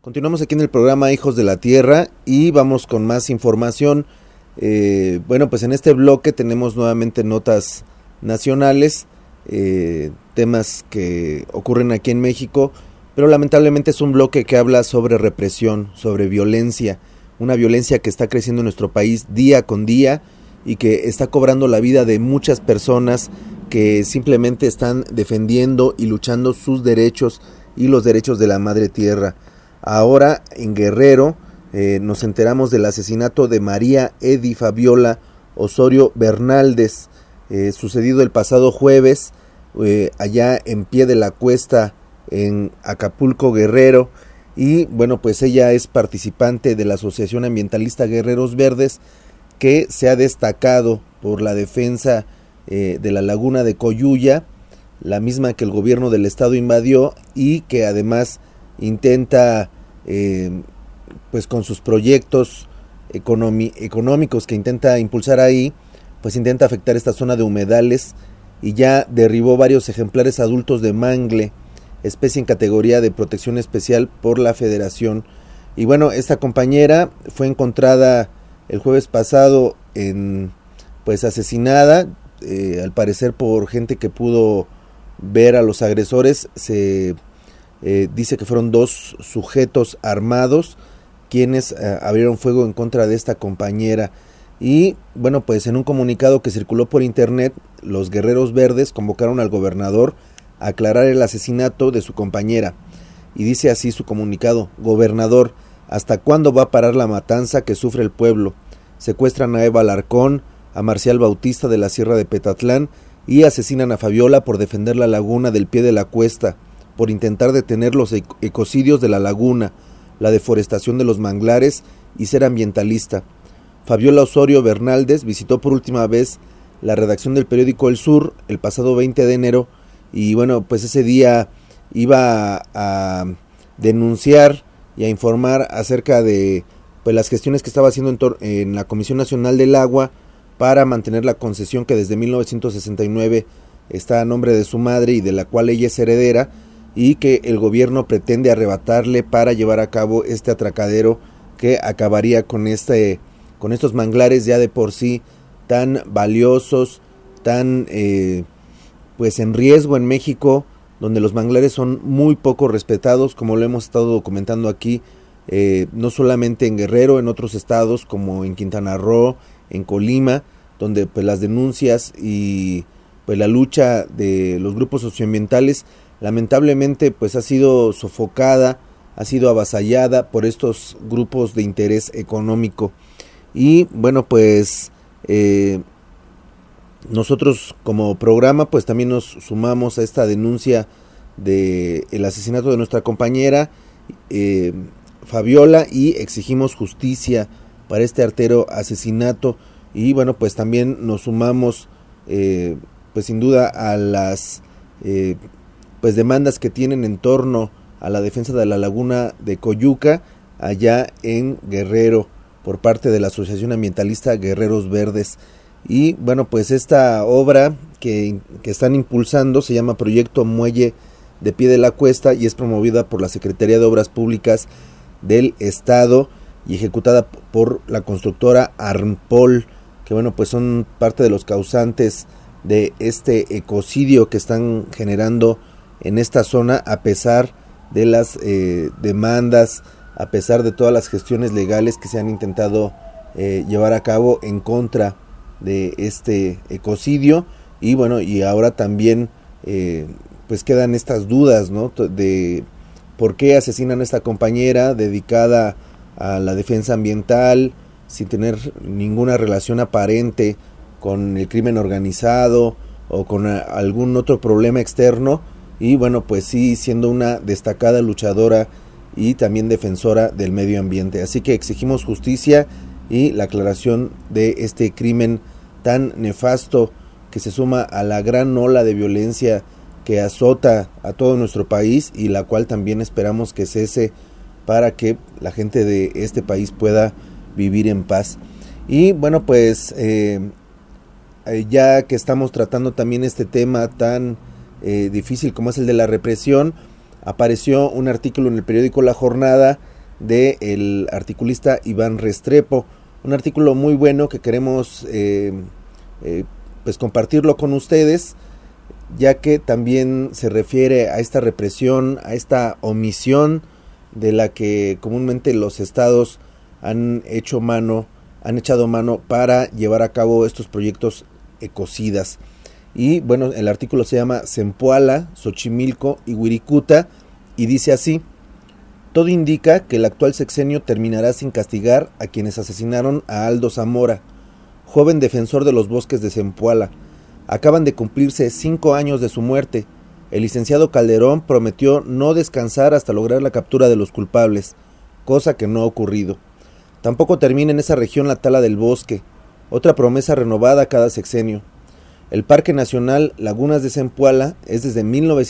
Continuamos aquí en el programa Hijos de la Tierra y vamos con más información. Pues en este bloque tenemos nuevamente notas nacionales, temas que ocurren aquí en México, pero lamentablemente es un bloque que habla sobre represión, sobre violencia, una violencia que está creciendo en nuestro país día con día y que está cobrando la vida de muchas personas que simplemente están defendiendo y luchando sus derechos y los derechos de la madre tierra. Ahora en Guerrero nos enteramos del asesinato de María Edy Fabiola Osorio Bernaldez, sucedido el pasado jueves allá en Pie de la Cuesta en Acapulco, Guerrero. Y bueno, pues ella es participante de la Asociación Ambientalista Guerreros Verdes, que se ha destacado por la defensa de la laguna de Coyuya, la misma que el gobierno del estado invadió y que además intenta, pues con sus proyectos económicos que intenta impulsar ahí, pues intenta afectar esta zona de humedales y ya derribó varios ejemplares adultos de mangle, especie en categoría de protección especial por la Federación. Y bueno, esta compañera fue encontrada el jueves pasado pues asesinada, al parecer por gente que pudo ver a los agresores. Se dice que fueron 2 sujetos armados quienes abrieron fuego en contra de esta compañera. Y bueno, pues en un comunicado que circuló por internet, los Guerreros Verdes convocaron al gobernador a aclarar el asesinato de su compañera. Y dice así su comunicado: gobernador, ¿hasta cuándo va a parar la matanza que sufre el pueblo? Secuestran a Eva Alarcón, a Marcial Bautista de la Sierra de Petatlán y asesinan a Fabiola por defender la laguna del Pie de la Cuesta, por intentar detener los ecocidios de la laguna, la deforestación de los manglares y ser ambientalista. Fabiola Osorio Bernaldez visitó por última vez la redacción del periódico El Sur el pasado 20 de enero y bueno, pues ese día iba a denunciar y a informar acerca de pues las gestiones que estaba haciendo en la Comisión Nacional del Agua para mantener la concesión que desde 1969 está a nombre de su madre y de la cual ella es heredera, y que el gobierno pretende arrebatarle para llevar a cabo este atracadero que acabaría con estos manglares ya de por sí tan valiosos, tan pues en riesgo en México, donde los manglares son muy poco respetados, como lo hemos estado documentando aquí, no solamente en Guerrero, en otros estados como en Quintana Roo, en Colima, donde pues las denuncias y pues la lucha de los grupos socioambientales lamentablemente pues ha sido sofocada, ha sido avasallada por estos grupos de interés económico. Y bueno, pues nosotros como programa pues también nos sumamos a esta denuncia de el asesinato de nuestra compañera Fabiola, y exigimos justicia para este artero asesinato. Y bueno, pues también nos sumamos pues sin duda a las pues demandas que tienen en torno a la defensa de la laguna de Coyuca allá en Guerrero por parte de la Asociación Ambientalista Guerreros Verdes. Y bueno, pues esta obra que están impulsando se llama Proyecto Muelle de Pie de la Cuesta y es promovida por la Secretaría de Obras Públicas del Estado y ejecutada por la constructora Armpol, que bueno, pues son parte de los causantes de este ecocidio que están generando en esta zona, a pesar de las demandas, a pesar de todas las gestiones legales que se han intentado llevar a cabo en contra de este ecocidio. Y bueno, y ahora también pues quedan estas dudas, ¿no?, de por qué asesinan a esta compañera dedicada a la defensa ambiental sin tener ninguna relación aparente con el crimen organizado o con algún otro problema externo. Y bueno, pues sí, siendo una destacada luchadora y también defensora del medio ambiente. Así que exigimos justicia y la aclaración de este crimen tan nefasto que se suma a la gran ola de violencia que azota a todo nuestro país y la cual también esperamos que cese para que la gente de este país pueda vivir en paz. Y bueno, pues ya que estamos tratando también este tema tan difícil como es el de la represión, apareció un artículo en el periódico La Jornada del articulista Iván Restrepo, un artículo muy bueno que queremos pues compartirlo con ustedes, ya que también se refiere a esta represión, a esta omisión de la que comúnmente los estados han echado mano para llevar a cabo estos proyectos ecocidas. Y bueno, el artículo se llama Zempoala, Xochimilco y Wirikuta y dice así: todo indica que el actual sexenio terminará sin castigar a quienes asesinaron a Aldo Zamora, joven defensor de los bosques de Zempoala. Acaban de cumplirse 5 años de su muerte. El licenciado Calderón prometió no descansar hasta lograr la captura de los culpables, cosa que no ha ocurrido. Tampoco termina en esa región la tala del bosque, otra promesa renovada cada sexenio. El Parque Nacional Lagunas de Zempoala es desde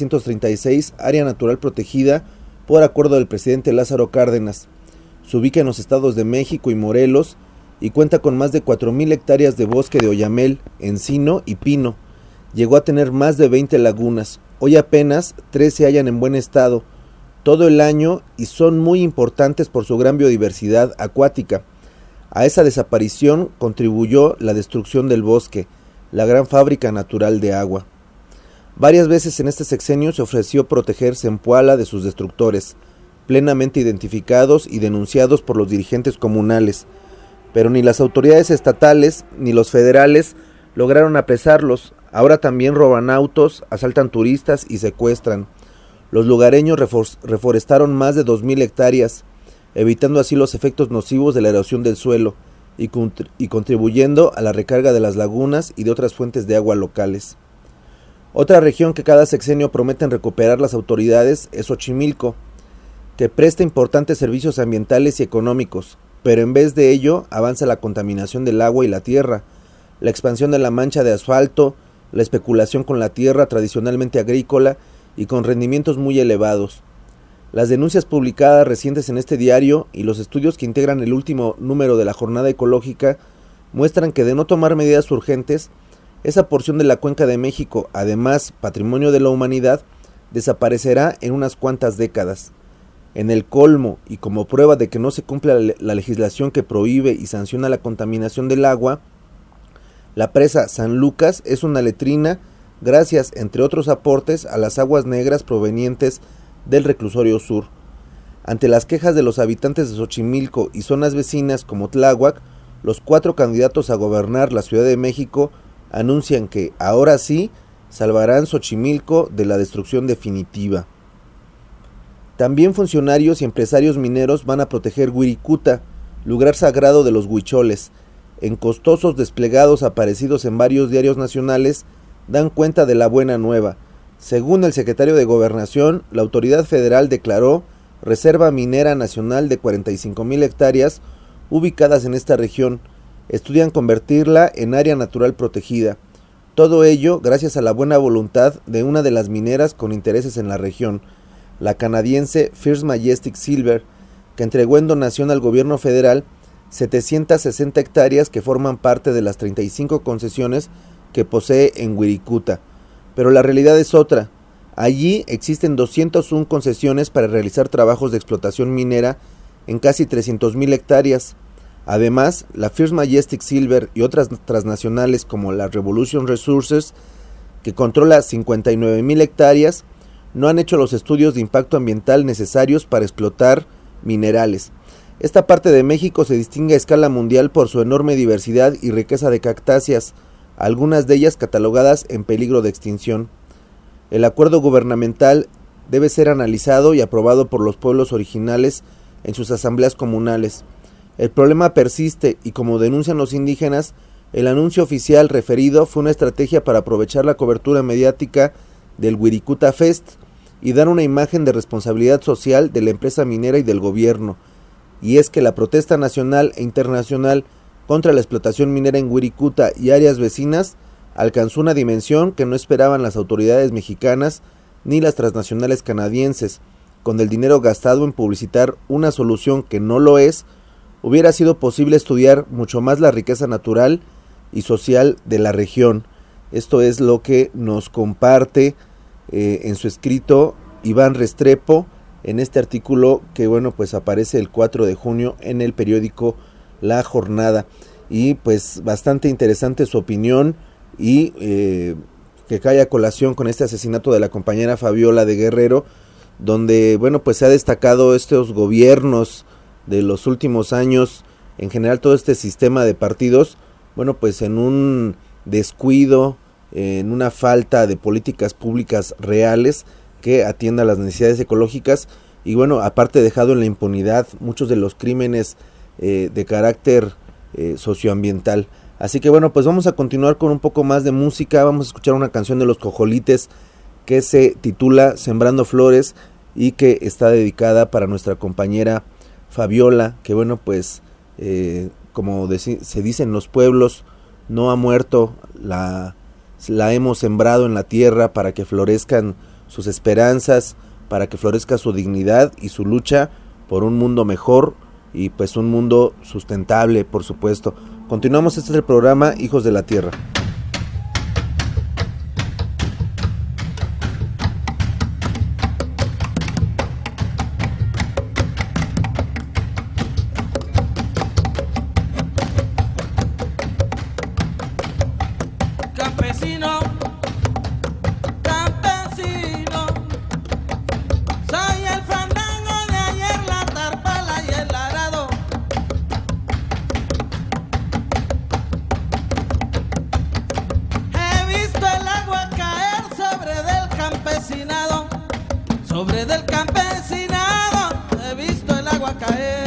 1936 área natural protegida por acuerdo del presidente Lázaro Cárdenas. Se ubica en los estados de México y Morelos y cuenta con más de 4,000 hectáreas de bosque de oyamel, encino y pino. Llegó a tener más de 20 lagunas. Hoy apenas 3 se hallan en buen estado todo el año y son muy importantes por su gran biodiversidad acuática. A esa desaparición contribuyó la destrucción del bosque, la gran fábrica natural de agua. Varias veces en este sexenio se ofreció proteger Zempoala de sus destructores, plenamente identificados y denunciados por los dirigentes comunales, pero ni las autoridades estatales ni los federales lograron apresarlos. Ahora también roban autos, asaltan turistas y secuestran. Los lugareños reforestaron más de 2,000 hectáreas, evitando así los efectos nocivos de la erosión del suelo y contribuyendo a la recarga de las lagunas y de otras fuentes de agua locales. Otra región que cada sexenio prometen recuperar las autoridades es Xochimilco, que presta importantes servicios ambientales y económicos, pero en vez de ello avanza la contaminación del agua y la tierra, la expansión de la mancha de asfalto, la especulación con la tierra tradicionalmente agrícola y con rendimientos muy elevados. Las denuncias publicadas recientes en este diario y los estudios que integran el último número de la Jornada Ecológica muestran que de no tomar medidas urgentes, esa porción de la Cuenca de México, además patrimonio de la humanidad, desaparecerá en unas cuantas décadas. En el colmo y como prueba de que no se cumple la legislación que prohíbe y sanciona la contaminación del agua, la presa San Lucas es una letrina gracias, entre otros aportes, a las aguas negras provenientes del reclusorio sur. Ante las quejas de los habitantes de Xochimilco y zonas vecinas como Tláhuac, los 4 candidatos a gobernar la Ciudad de México anuncian que, ahora sí, salvarán Xochimilco de la destrucción definitiva. También funcionarios y empresarios mineros van a proteger Wirikuta, lugar sagrado de los huicholes. En costosos desplegados aparecidos en varios diarios nacionales, dan cuenta de la buena nueva. Según el secretario de Gobernación, la autoridad federal declaró Reserva Minera Nacional de 45,000 hectáreas ubicadas en esta región. Estudian convertirla en área natural protegida. Todo ello gracias a la buena voluntad de una de las mineras con intereses en la región, la canadiense First Majestic Silver, que entregó en donación al gobierno federal 760 hectáreas que forman parte de las 35 concesiones que posee en Wirikuta. Pero la realidad es otra. Allí existen 201 concesiones para realizar trabajos de explotación minera en casi 300,000 hectáreas. Además, la First Majestic Silver y otras transnacionales como la Revolution Resources, que controla 59,000 hectáreas, no han hecho los estudios de impacto ambiental necesarios para explotar minerales. Esta parte de México se distingue a escala mundial por su enorme diversidad y riqueza de cactáceas, algunas de ellas catalogadas en peligro de extinción. El acuerdo gubernamental debe ser analizado y aprobado por los pueblos originales en sus asambleas comunales. El problema persiste y, como denuncian los indígenas, el anuncio oficial referido fue una estrategia para aprovechar la cobertura mediática del Wirikuta Fest y dar una imagen de responsabilidad social de la empresa minera y del gobierno. Y es que la protesta nacional e internacional contra la explotación minera en Wirikuta y áreas vecinas alcanzó una dimensión que no esperaban las autoridades mexicanas ni las transnacionales canadienses. Con el dinero gastado en publicitar una solución que no lo es, hubiera sido posible estudiar mucho más la riqueza natural y social de la región. Esto es lo que nos comparte en su escrito Iván Restrepo en este artículo que, bueno, pues aparece el 4 de junio en el periódico La Jornada. Y pues bastante interesante su opinión y que cae a colación con este asesinato de la compañera Fabiola de Guerrero, donde, bueno, pues se ha destacado estos gobiernos de los últimos años, en general todo este sistema de partidos, bueno, pues en un descuido, en una falta de políticas públicas reales que atienda las necesidades ecológicas, y bueno, aparte dejado en la impunidad muchos de los crímenes de carácter socioambiental. Así que bueno, pues vamos a continuar con un poco más de música. Vamos a escuchar una canción de Los Cojolites que se titula Sembrando Flores y que está dedicada para nuestra compañera Fabiola, que bueno, pues como se dice en los pueblos, no ha muerto, la hemos sembrado en la tierra para que florezcan sus esperanzas, para que florezca su dignidad y su lucha por un mundo mejor y pues un mundo sustentable, por supuesto. Continuamos, este es el programa Hijos de la Tierra. Campesino, campesino, soy el fandango de ayer, la tarpala y el arado. He visto el agua caer sobre del campesinado, he visto el agua caer.